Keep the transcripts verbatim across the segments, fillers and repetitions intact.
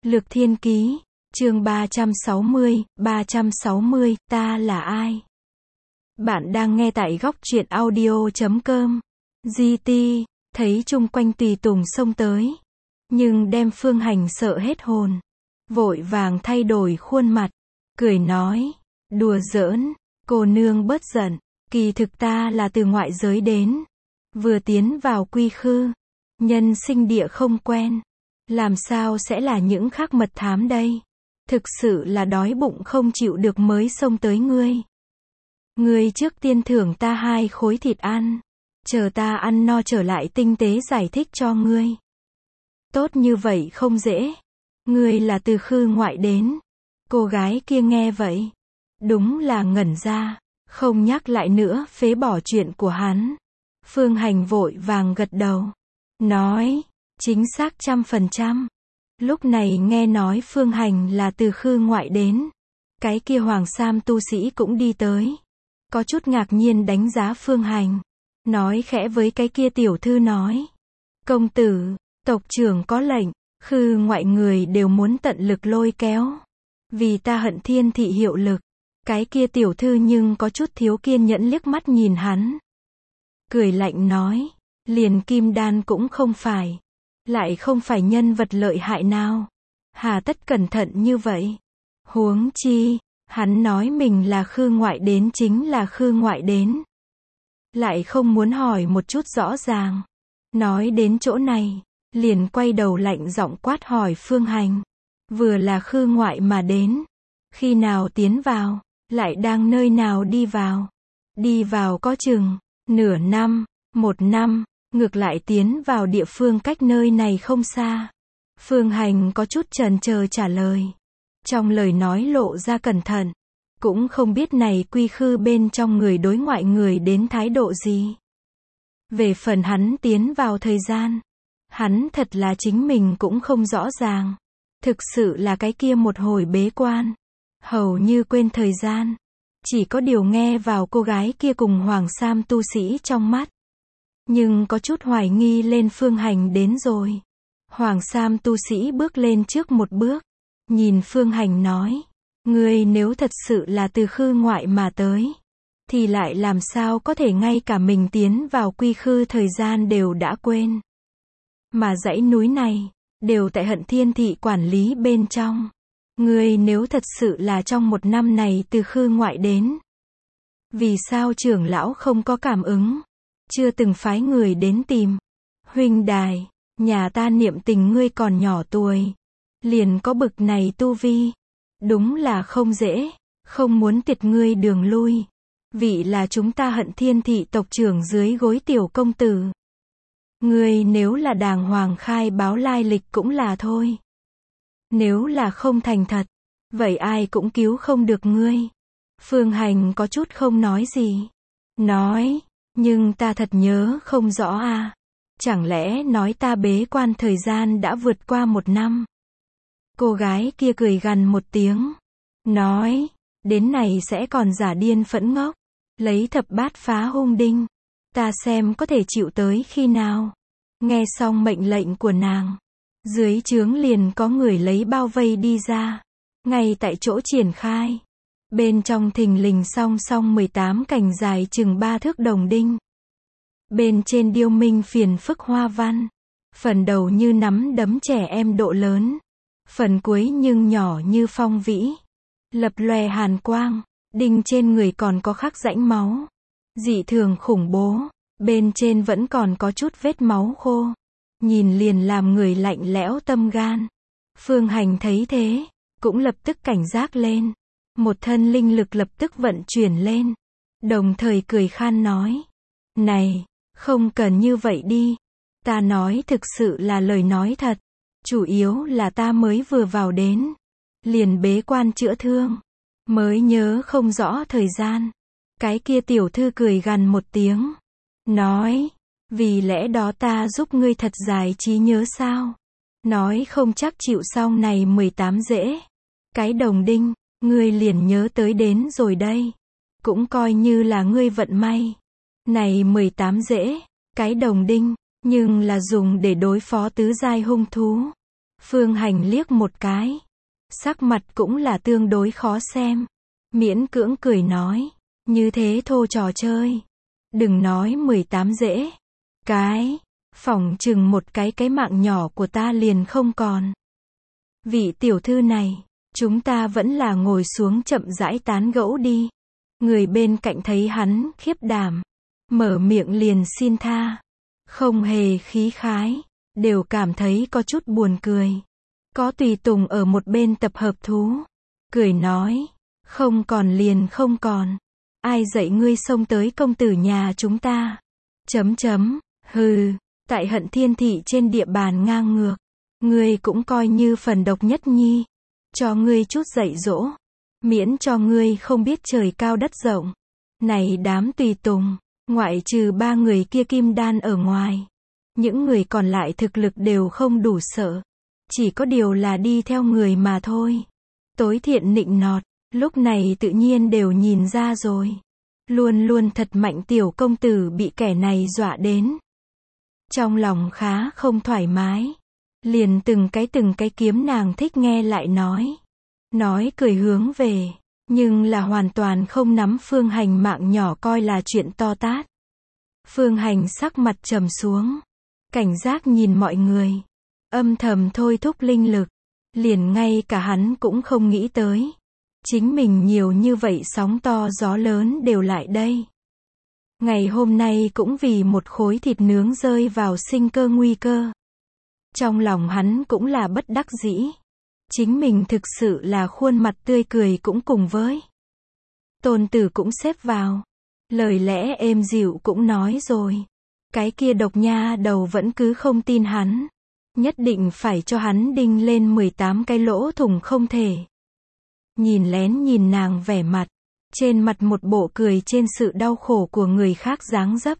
Lược Thiên Ký, chương ba trăm sáu mươi, ba trăm sáu mươi, ta là ai? Bạn đang nghe tại góc truyện audio chấm com. giê tê, thấy chung quanh tùy tùng xông tới, nhưng đem Phương Hành sợ hết hồn. Vội vàng thay đổi khuôn mặt, cười nói, đùa giỡn, cô nương bớt giận, kỳ thực ta là từ ngoại giới đến. Vừa tiến vào quy khư, nhân sinh địa không quen. Làm sao sẽ là những khác mật thám đây? Thực sự là đói bụng không chịu được mới xông tới ngươi. Ngươi trước tiên thưởng ta hai khối thịt ăn. Chờ ta ăn no trở lại tinh tế giải thích cho ngươi. Tốt như vậy không dễ. Ngươi là từ khư ngoại đến. Cô gái kia nghe vậy. Đúng là ngẩn ra. Không nhắc lại nữa phế bỏ chuyện của hắn. Phương Hành vội vàng gật đầu. Nói. Chính xác trăm phần trăm. Lúc này nghe nói Phương Hành là từ khư ngoại đến. Cái kia Hoàng Sam tu sĩ cũng đi tới. Có chút ngạc nhiên đánh giá Phương Hành. Nói khẽ với cái kia tiểu thư nói. Công tử, tộc trưởng có lệnh, khư ngoại người đều muốn tận lực lôi kéo. Vì ta hận thiên thị hiệu lực. Cái kia tiểu thư nhưng có chút thiếu kiên nhẫn liếc mắt nhìn hắn. Cười lạnh nói. Liền kim đan cũng không phải. Lại không phải nhân vật lợi hại nào. Hà tất cẩn thận như vậy. Huống chi, hắn nói mình là khư ngoại đến chính là khư ngoại đến. Lại không muốn hỏi một chút rõ ràng. Nói đến chỗ này, liền quay đầu lạnh giọng quát hỏi Phương Hành. Vừa là khư ngoại mà đến. Khi nào tiến vào, lại đang nơi nào đi vào. Đi vào có chừng, nửa năm, một năm. Ngược lại tiến vào địa phương cách nơi này không xa. Phương Hành có chút chần chờ trả lời. Trong lời nói lộ ra cẩn thận. Cũng không biết này quy khư bên trong người đối ngoại người đến thái độ gì. Về phần hắn tiến vào thời gian. Hắn thật là chính mình cũng không rõ ràng. Thực sự là cái kia một hồi bế quan. Hầu như quên thời gian. Chỉ có điều nghe vào cô gái kia cùng Hoàng Sam tu sĩ trong mắt. Nhưng có chút hoài nghi lên Phương Hành đến rồi. Hoàng Sam tu sĩ bước lên trước một bước. Nhìn Phương Hành nói. Ngươi nếu thật sự là từ khư ngoại mà tới. Thì lại làm sao có thể ngay cả mình tiến vào quy khư thời gian đều đã quên. Mà dãy núi này, đều tại hận thiên thị quản lý bên trong. Ngươi nếu thật sự là trong một năm này từ khư ngoại đến. Vì sao trưởng lão không có cảm ứng? Chưa từng phái người đến tìm. Huynh đài, nhà ta niệm tình ngươi còn nhỏ tuổi. Liền có bực này tu vi. Đúng là không dễ, không muốn tiệt ngươi đường lui. Vị là chúng ta hận thiên thị tộc trưởng dưới gối tiểu công tử. Ngươi nếu là đàng hoàng khai báo lai lịch cũng là thôi. Nếu là không thành thật, vậy ai cũng cứu không được ngươi. Phương Hành có chút không nói gì. Nói. Nhưng ta thật nhớ không rõ à. Chẳng lẽ nói ta bế quan thời gian đã vượt qua một năm. Cô gái kia cười gằn một tiếng. Nói. Đến này sẽ còn giả điên phẫn ngốc. Lấy thập bát phá hung đinh. Ta xem có thể chịu tới khi nào. Nghe xong mệnh lệnh của nàng. Dưới trướng liền có người lấy bao vây đi ra. Ngay tại chỗ triển khai. Bên trong thình lình song song mười tám cành dài chừng ba thước đồng đinh. Bên trên điêu minh phiền phức hoa văn. Phần đầu như nắm đấm trẻ em độ lớn. Phần cuối nhưng nhỏ như phong vĩ. Lập lòe hàn quang. Đinh trên người còn có khắc rãnh máu. Dị thường khủng bố. Bên trên vẫn còn có chút vết máu khô. Nhìn liền làm người lạnh lẽo tâm gan. Phương Hành thấy thế. Cũng lập tức cảnh giác lên. Một thân linh lực lập tức vận chuyển lên. Đồng thời cười khan nói. Này, không cần như vậy đi. Ta nói thực sự là lời nói thật. Chủ yếu là ta mới vừa vào đến. Liền bế quan chữa thương. Mới nhớ không rõ thời gian. Cái kia tiểu thư cười gằn một tiếng. Nói. Vì lẽ đó ta giúp ngươi thật dài trí nhớ sao. Nói không chắc chịu xong này mười tám dễ. Cái đồng đinh. Ngươi liền nhớ tới đến rồi đây. Cũng coi như là ngươi vận may. Này mười tám dễ, cái đồng đinh, nhưng là dùng để đối phó tứ giai hung thú. Phương Hành liếc một cái. Sắc mặt cũng là tương đối khó xem. Miễn cưỡng cười nói. Như thế thô trò chơi. Đừng nói mười tám dễ. Cái. Phỏng chừng một cái cái mạng nhỏ của ta liền không còn. Vị tiểu thư này. Chúng ta vẫn là ngồi xuống chậm rãi tán gẫu đi. Người bên cạnh thấy hắn khiếp đảm. Mở miệng liền xin tha. Không hề khí khái. Đều cảm thấy có chút buồn cười. Có tùy tùng ở một bên tập hợp thú. Cười nói. Không còn liền không còn. Ai dạy ngươi xông tới công tử nhà chúng ta? Chấm chấm. Hừ. Tại Hận Thiên Thị trên địa bàn ngang ngược. Ngươi cũng coi như phần độc nhất nhi. Cho ngươi chút dạy dỗ. Miễn cho ngươi không biết trời cao đất rộng. Này đám tùy tùng. Ngoại trừ ba người kia kim đan ở ngoài. Những người còn lại thực lực đều không đủ sợ. Chỉ có điều là đi theo người mà thôi. Tối thiện nịnh nọt. Lúc này tự nhiên đều nhìn ra rồi. Luôn luôn thật mạnh tiểu công tử bị kẻ này dọa đến. Trong lòng khá không thoải mái. Liền từng cái từng cái kiếm nàng thích nghe lại nói. Nói cười hướng về. Nhưng là hoàn toàn không nắm Phương Hành mạng nhỏ coi là chuyện to tát. Phương Hành sắc mặt trầm xuống. Cảnh giác nhìn mọi người. Âm thầm thôi thúc linh lực. Liền ngay cả hắn cũng không nghĩ tới. Chính mình nhiều như vậy sóng to gió lớn đều lại đây. Ngày hôm nay cũng vì một khối thịt nướng rơi vào sinh cơ nguy cơ. Trong lòng hắn cũng là bất đắc dĩ. Chính mình thực sự là khuôn mặt tươi cười cũng cùng với. Tôn Tử cũng xếp vào. Lời lẽ êm dịu cũng nói rồi. Cái kia độc nha đầu vẫn cứ không tin hắn. Nhất định phải cho hắn đinh lên mười tám cái lỗ thủng không thể. Nhìn lén nhìn nàng vẻ mặt. Trên mặt một bộ cười trên sự đau khổ của người khác dáng dấp.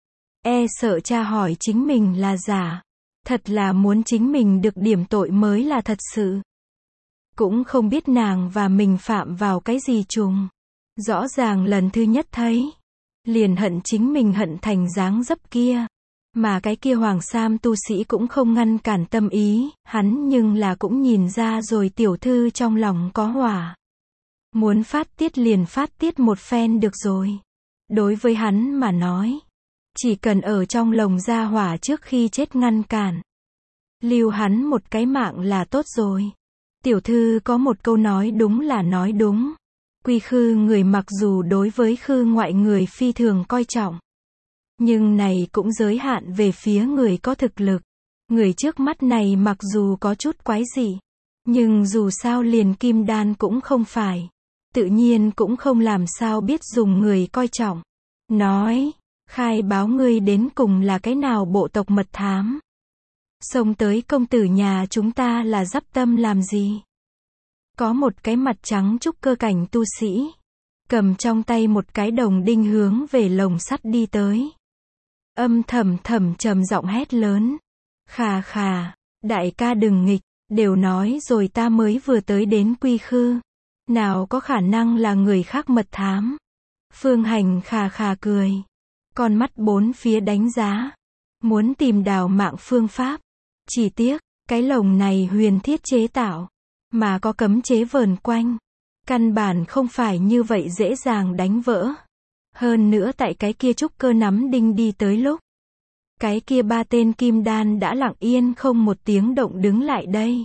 E sợ cha hỏi chính mình là giả. Thật là muốn chính mình được điểm tội mới là thật sự. Cũng không biết nàng và mình phạm vào cái gì trùng. Rõ ràng lần thứ nhất thấy. Liền hận chính mình hận thành dáng dấp kia. Mà cái kia hoàng sam tu sĩ cũng không ngăn cản tâm ý. Hắn nhưng là cũng nhìn ra rồi tiểu thư trong lòng có hỏa. Muốn phát tiết liền phát tiết một phen được rồi. Đối với hắn mà nói. Chỉ cần ở trong lồng ra hỏa trước khi chết ngăn cản. Lưu hắn một cái mạng là tốt rồi. Tiểu thư có một câu nói đúng là nói đúng. Quy khư người mặc dù đối với khư ngoại người phi thường coi trọng. Nhưng này cũng giới hạn về phía người có thực lực. Người trước mắt này mặc dù có chút quái dị. Nhưng dù sao liền kim đan cũng không phải. Tự nhiên cũng không làm sao biết dùng người coi trọng. Nói, khai báo ngươi đến cùng là cái nào bộ tộc mật thám. Xông tới công tử nhà chúng ta là dắp tâm làm gì? Có một cái mặt trắng trúc cơ cảnh tu sĩ. Cầm trong tay một cái đồng đinh hướng về lồng sắt đi tới. Âm thầm thầm trầm giọng hét lớn. Khà khà, đại ca đừng nghịch, đều nói rồi ta mới vừa tới đến quy khư. Nào có khả năng là người khác mật thám. Phương Hành khà khà cười. Con mắt bốn phía đánh giá. Muốn tìm đào mạng phương pháp. Chỉ tiếc, cái lồng này huyền thiết chế tạo. Mà có cấm chế vờn quanh. Căn bản không phải như vậy dễ dàng đánh vỡ. Hơn nữa tại cái kia trúc cơ nắm đinh đi tới lúc. Cái kia ba tên kim đan đã lặng yên không một tiếng động đứng lại đây.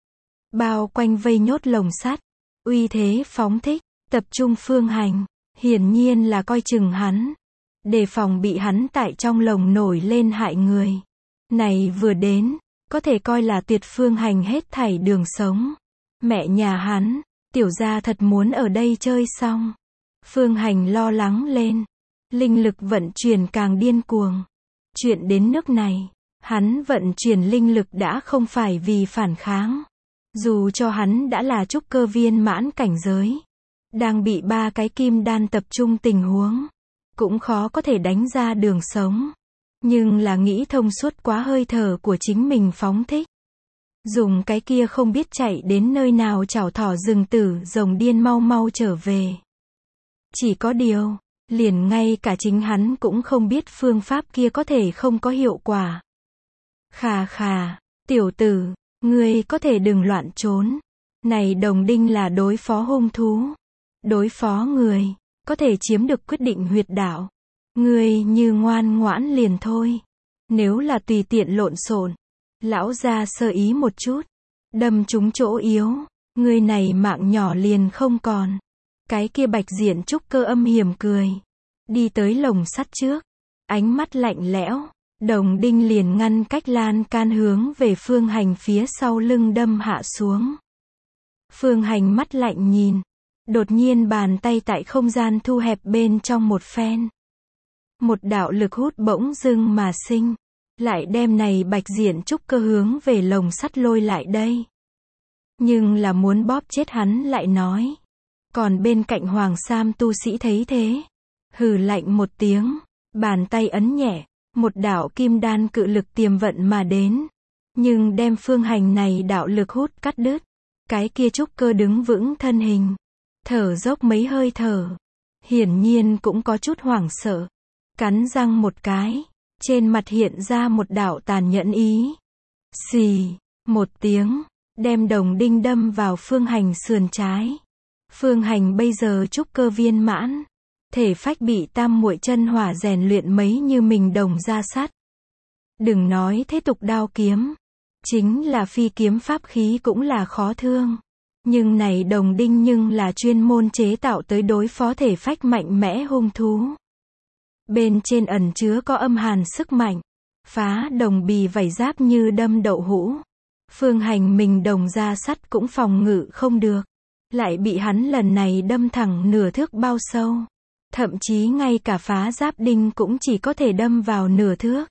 Bao quanh vây nhốt lồng sắt. Uy thế phóng thích, tập trung Phương Hành. Hiển nhiên là coi chừng hắn. Đề phòng bị hắn tại trong lồng nổi lên hại người. Này vừa đến, có thể coi là tuyệt Phương Hành hết thảy đường sống. Mẹ nhà hắn, tiểu gia thật muốn ở đây chơi xong. Phương Hành lo lắng lên. Linh lực vận chuyển càng điên cuồng. Chuyện đến nước này, hắn vận chuyển linh lực đã không phải vì phản kháng. Dù cho hắn đã là trúc cơ viên mãn cảnh giới. Đang bị ba cái kim đan tập trung tình huống. Cũng khó có thể đánh ra đường sống. Nhưng là nghĩ thông suốt quá hơi thở của chính mình phóng thích. Dùng cái kia không biết chạy đến nơi nào chảo thỏ rừng tử rồng điên mau mau trở về. Chỉ có điều, liền ngay cả chính hắn cũng không biết phương pháp kia có thể không có hiệu quả. Khà khà, tiểu tử, Ngươi có thể đừng loạn trốn. Này đồng đinh là đối phó hung thú. Đối phó người, có thể chiếm được quyết định huyệt đạo. Ngươi như ngoan ngoãn liền thôi. Nếu là tùy tiện lộn xộn, lão gia sơ ý một chút, đâm trúng chỗ yếu, ngươi này mạng nhỏ liền không còn. Cái kia bạch diện trúc cơ âm hiểm cười. Đi tới lồng sắt trước. Ánh mắt lạnh lẽo. Đồng đinh liền ngăn cách lan can hướng về Phương Hành phía sau lưng đâm hạ xuống. Phương Hành mắt lạnh nhìn. Đột nhiên bàn tay tại không gian thu hẹp bên trong một phen. Một đạo lực hút bỗng dưng mà sinh. Lại đem này bạch diện trúc cơ hướng về lồng sắt lôi lại đây. Nhưng là muốn bóp chết hắn lại nói. Còn bên cạnh Hoàng Sam tu sĩ thấy thế. Hừ lạnh một tiếng. Bàn tay ấn nhẹ. Một đạo kim đan cự lực tiềm vận mà đến. Nhưng đem Phương Hành này đạo lực hút cắt đứt. Cái kia trúc cơ đứng vững thân hình. Thở dốc mấy hơi thở. Hiển nhiên cũng có chút hoảng sợ. Cắn răng một cái. Trên mặt hiện ra một đạo tàn nhẫn ý. Xì. Một tiếng. Đem đồng đinh đâm vào Phương Hành sườn trái. Phương Hành bây giờ trúc cơ viên mãn. Thể phách bị tam muội chân hỏa rèn luyện mấy như mình đồng ra sắt. Đừng nói thế tục đao kiếm. Chính là phi kiếm pháp khí cũng là khó thương. Nhưng này đồng đinh nhưng là chuyên môn chế tạo tới đối phó thể phách mạnh mẽ hung thú. Bên trên ẩn chứa có âm hàn sức mạnh. Phá đồng bì vảy giáp như đâm đậu hũ. Phương Hành mình đồng ra sắt cũng phòng ngự không được. Lại bị hắn lần này đâm thẳng nửa thước bao sâu. Thậm chí ngay cả phá giáp đinh cũng chỉ có thể đâm vào nửa thước.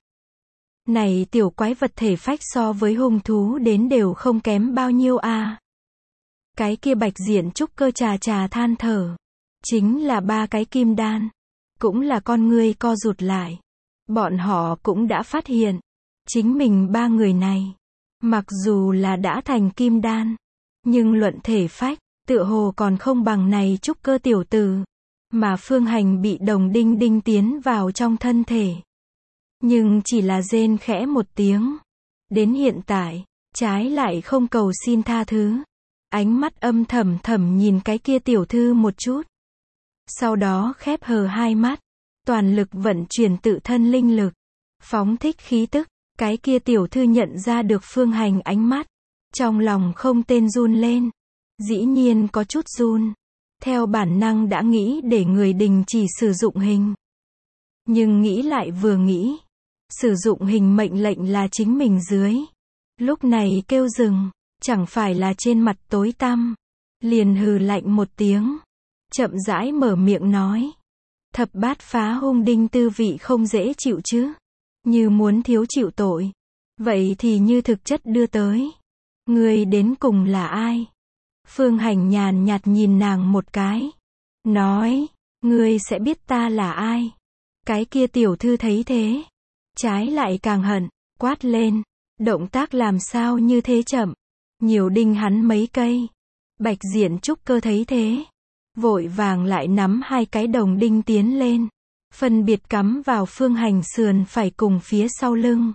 Này tiểu quái vật thể phách so với hung thú đến đều không kém bao nhiêu a. Cái kia bạch diện trúc cơ trà trà than thở. Chính là ba cái kim đan. Cũng là con ngươi co rụt lại. Bọn họ cũng đã phát hiện. Chính mình ba người này. Mặc dù là đã thành kim đan. Nhưng luận thể phách, tựa hồ còn không bằng này trúc cơ tiểu tử. Mà Phương Hành bị đồng đinh đinh tiến vào trong thân thể. Nhưng chỉ là rên khẽ một tiếng. Đến hiện tại, trái lại không cầu xin tha thứ. Ánh mắt âm thầm thầm nhìn cái kia tiểu thư một chút. Sau đó khép hờ hai mắt. Toàn lực vận chuyển tự thân linh lực. Phóng thích khí tức. Cái kia tiểu thư nhận ra được Phương Hành ánh mắt. Trong lòng không tên run lên. Dĩ nhiên có chút run. Theo bản năng đã nghĩ để người đình chỉ sử dụng hình. Nhưng nghĩ lại vừa nghĩ. Sử dụng hình mệnh lệnh là chính mình dưới. Lúc này kêu dừng. Chẳng phải là trên mặt tối tăm. Liền hừ lạnh một tiếng. Chậm rãi mở miệng nói. Thập bát phá hung đinh tư vị không dễ chịu chứ. Như muốn thiếu chịu tội. Vậy thì như thực chất đưa tới. Người đến cùng là ai? Phương Hành nhàn nhạt nhìn nàng một cái. Nói. Ngươi sẽ biết ta là ai. Cái kia tiểu thư thấy thế. Trái lại càng hận. Quát lên. Động tác làm sao như thế chậm. Nhiều đinh hắn mấy cây. Bạch diện trúc cơ thấy thế. Vội vàng lại nắm hai cái đồng đinh tiến lên. Phân biệt cắm vào Phương Hành sườn phải cùng phía sau lưng.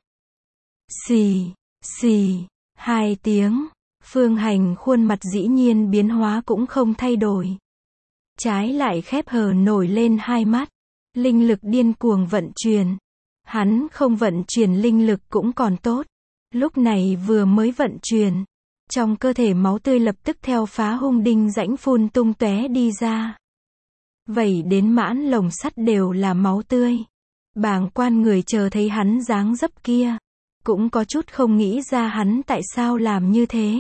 Xì, xì, hai tiếng. Phương Hành khuôn mặt dĩ nhiên biến hóa cũng không thay đổi. Trái lại khép hờ nổi lên hai mắt. Linh lực điên cuồng vận chuyển. Hắn không vận chuyển linh lực cũng còn tốt. Lúc này vừa mới vận chuyển. Trong cơ thể máu tươi lập tức theo phá hung đinh rãnh phun tung tóe đi ra. Vậy đến mãn lồng sắt đều là máu tươi. Bàng quan người chờ thấy hắn dáng dấp kia. Cũng có chút không nghĩ ra hắn tại sao làm như thế.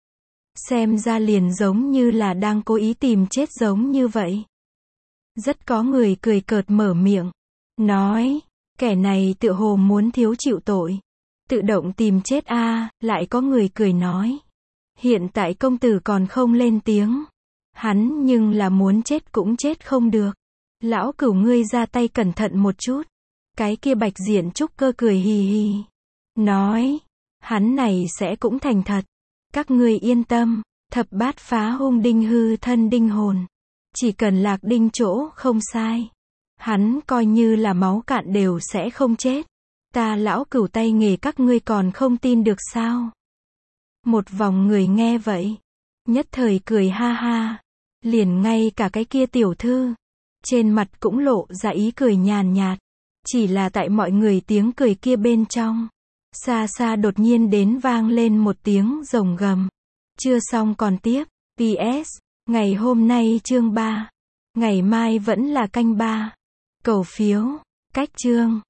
Xem ra liền giống như là đang cố ý tìm chết giống như vậy. Rất có người cười cợt mở miệng. Nói, kẻ này tựa hồ muốn thiếu chịu tội. Tự động tìm chết a. À, lại có người cười nói. Hiện tại công tử còn không lên tiếng. Hắn nhưng là muốn chết cũng chết không được. Lão cửu ngươi ra tay cẩn thận một chút. Cái kia bạch diện trúc cơ cười hì hì. Nói, hắn này sẽ cũng thành thật. Các ngươi yên tâm, thập bát phá hung đinh hư thân đinh hồn. Chỉ cần lạc đinh chỗ không sai. Hắn coi như là máu cạn đều sẽ không chết. Ta lão cửu tay nghề các ngươi còn không tin được sao? Một vòng người nghe vậy, nhất thời cười ha ha. Liền ngay cả cái kia tiểu thư, trên mặt cũng lộ ra ý cười nhàn nhạt. Chỉ là tại mọi người tiếng cười kia bên trong, xa xa đột nhiên đến vang lên một tiếng rồng gầm. Chưa xong còn tiếp. pê ét. Ngày hôm nay chương ba. Ngày mai vẫn là canh ba. Cầu phiếu. Cách chương.